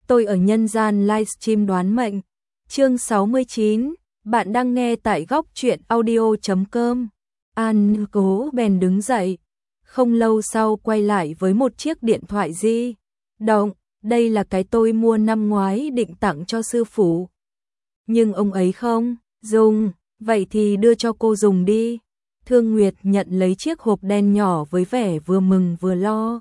tôi ở nhân gian livestream đoán mệnh. Chương 69, bạn đang nghe tại góc truyện audio.com. An Cố bèn đứng dậy, không lâu sau quay lại với một chiếc điện thoại di động. Đây là cái tôi mua năm ngoái định tặng cho sư phụ. Nhưng ông ấy không dùng, vậy thì đưa cho cô dùng đi. Thương Nguyệt nhận lấy chiếc hộp đen nhỏ với vẻ vừa mừng vừa lo.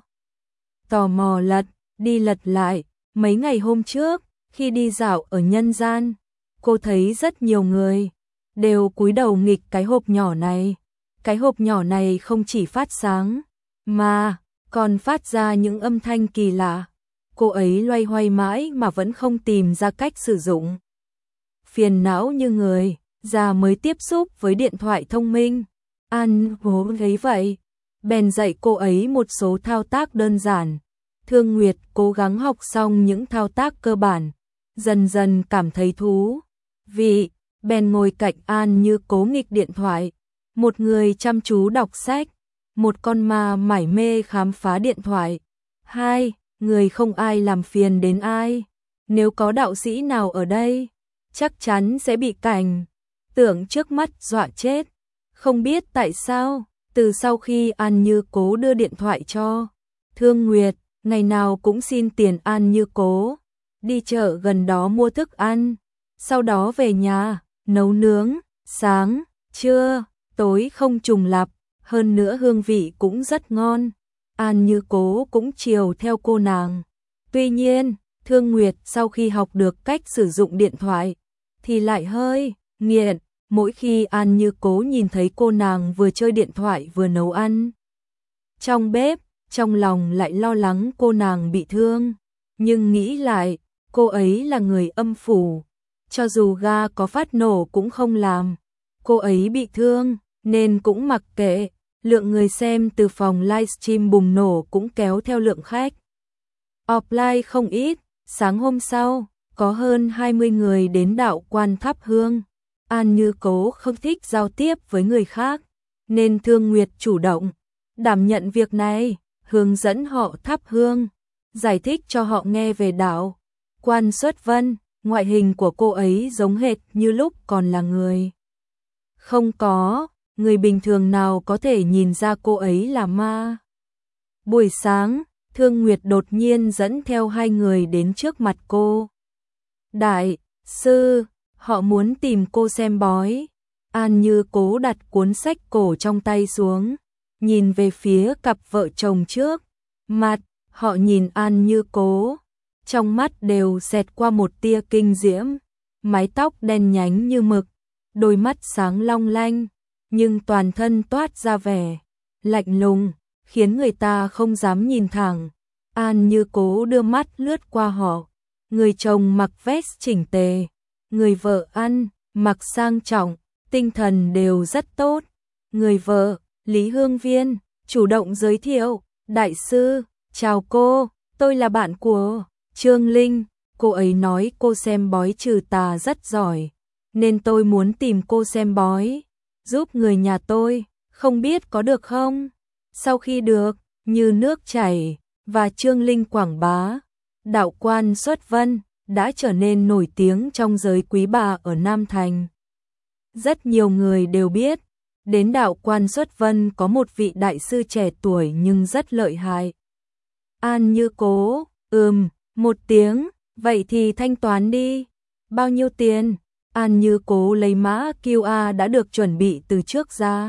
Tò mò lật lại. Mấy ngày hôm trước, khi đi dạo ở nhân gian, cô thấy rất nhiều người đều cúi đầu nghịch cái hộp nhỏ này. Cái hộp nhỏ này không chỉ phát sáng, mà còn phát ra những âm thanh kỳ lạ. Cô ấy loay hoay mãi mà vẫn không tìm ra cách sử dụng. Phiền não như người già mới tiếp xúc với điện thoại thông minh. An Cố thấy vậy, bèn dạy cô ấy một số thao tác đơn giản. Thương Nguyệt cố gắng học xong những thao tác cơ bản, dần dần cảm thấy thú vị, bèn ngồi cạnh An Như Cố nghịch điện thoại. Một người chăm chú đọc sách, một con ma mải mê khám phá điện thoại. Hai người không ai làm phiền đến ai. Nếu có đạo sĩ nào ở đây, chắc chắn sẽ bị cảnh tượng trước mắt dọa chết. Không biết tại sao, từ sau khi An Như Cố đưa điện thoại cho Thương Nguyệt, ngày nào cũng xin tiền An Như Cố đi chợ gần đó mua thức ăn, sau đó về nhà nấu nướng, sáng, trưa, tối không trùng lặp, hơn nữa hương vị cũng rất ngon. An Như Cố cũng chiều theo cô nàng. Tuy nhiên, Thương Nguyệt sau khi học được cách sử dụng điện thoại thì lại hơi nghiện. Mỗi khi An Như Cố nhìn thấy cô nàng vừa chơi điện thoại vừa nấu ăn trong bếp, trong lòng lại lo lắng cô nàng bị thương. Nhưng nghĩ lại, cô ấy là người âm phủ, cho dù ga có phát nổ cũng không làm cô ấy bị thương, nên cũng mặc kệ. Lượng người xem từ phòng livestream bùng nổ cũng kéo theo lượng khách offline không ít. Sáng hôm sau, có hơn 20 người đến đạo quan thắp hương. An Như Cố không thích giao tiếp với người khác, nên Thương Nguyệt chủ động đảm nhận việc này, hướng dẫn họ thắp hương, giải thích cho họ nghe về đạo quan Xuất Vân. Ngoại hình của cô ấy giống hệt như lúc còn là người. Không có người bình thường nào có thể nhìn ra cô ấy là ma. Buổi sáng, Thương Nguyệt đột nhiên dẫn theo hai người đến trước mặt cô. Đại sư, họ muốn tìm cô xem bói. An Như Cố đặt cuốn sách cổ trong tay xuống, nhìn về phía cặp vợ chồng trước mặt. Họ nhìn An Như Cố, trong mắt đều xẹt qua một tia kinh diễm. Mái tóc đen nhánh như mực, đôi mắt sáng long lanh, nhưng toàn thân toát ra vẻ lạnh lùng, khiến người ta không dám nhìn thẳng. An Như Cố đưa mắt lướt qua họ. Người chồng mặc vest chỉnh tề, người vợ ăn mặc sang trọng, tinh thần đều rất tốt. Người vợ, Lý Hương Viên, chủ động giới thiệu. Đại sư, chào cô, tôi là bạn của Trương Linh. Cô ấy nói cô xem bói trừ tà rất giỏi, nên tôi muốn tìm cô xem bói giúp người nhà tôi, không biết có được không? Sau khi được như nước chảy và Trương Linh quảng bá, đạo quan Xuất Vân đã trở nên nổi tiếng trong giới quý bà ở Nam Thành. Rất nhiều người đều biết, đến đạo quan Xuất Vân có một vị đại sư trẻ tuổi nhưng rất lợi hại. An Như Cố, một tiếng, vậy thì thanh toán đi. Bao nhiêu tiền? An Như Cố lấy mã QR đã được chuẩn bị từ trước ra.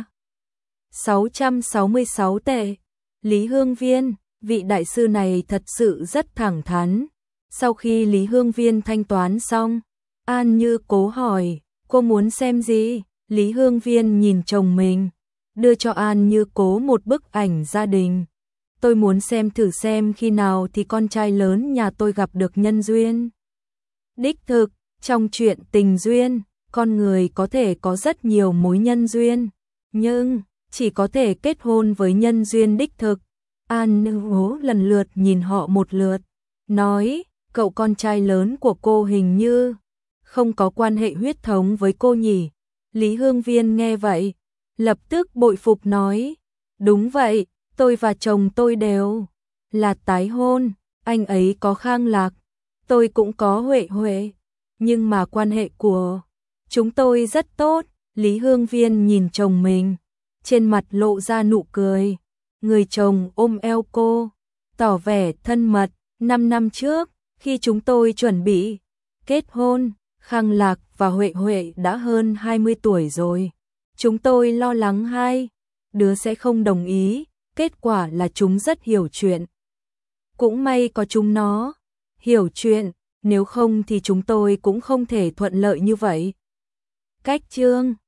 666 tệ. Lý Hương Viên, vị đại sư này thật sự rất thẳng thắn. Sau khi Lý Hương Viên thanh toán xong, An Như Cố hỏi, cô muốn xem gì? Lý Hương Viên nhìn chồng mình, đưa cho An Như Cố một bức ảnh gia đình. Tôi muốn xem thử xem khi nào thì con trai lớn nhà tôi gặp được nhân duyên. Đích thực, trong chuyện tình duyên, con người có thể có rất nhiều mối nhân duyên, nhưng chỉ có thể kết hôn với nhân duyên đích thực. An Như Cố lần lượt nhìn họ một lượt, nói, cậu con trai lớn của cô hình như không có quan hệ huyết thống với cô nhỉ? Lý Hương Viên nghe vậy, lập tức bội phục nói, đúng vậy, tôi và chồng tôi đều là tái hôn, anh ấy có khang lạc, tôi cũng có Huệ Huệ, nhưng mà quan hệ của chúng tôi rất tốt. Lý Hương Viên nhìn chồng mình, trên mặt lộ ra nụ cười. Người chồng ôm eo cô, tỏ vẻ thân mật. 5 năm trước, khi chúng tôi chuẩn bị kết hôn, Khang Lạc và Huệ Huệ đã hơn 20 tuổi rồi. Chúng tôi lo lắng hai đứa sẽ không đồng ý, kết quả là chúng rất hiểu chuyện. Cũng may có chúng nó hiểu chuyện, nếu không thì chúng tôi cũng không thể thuận lợi như vậy. Cách chương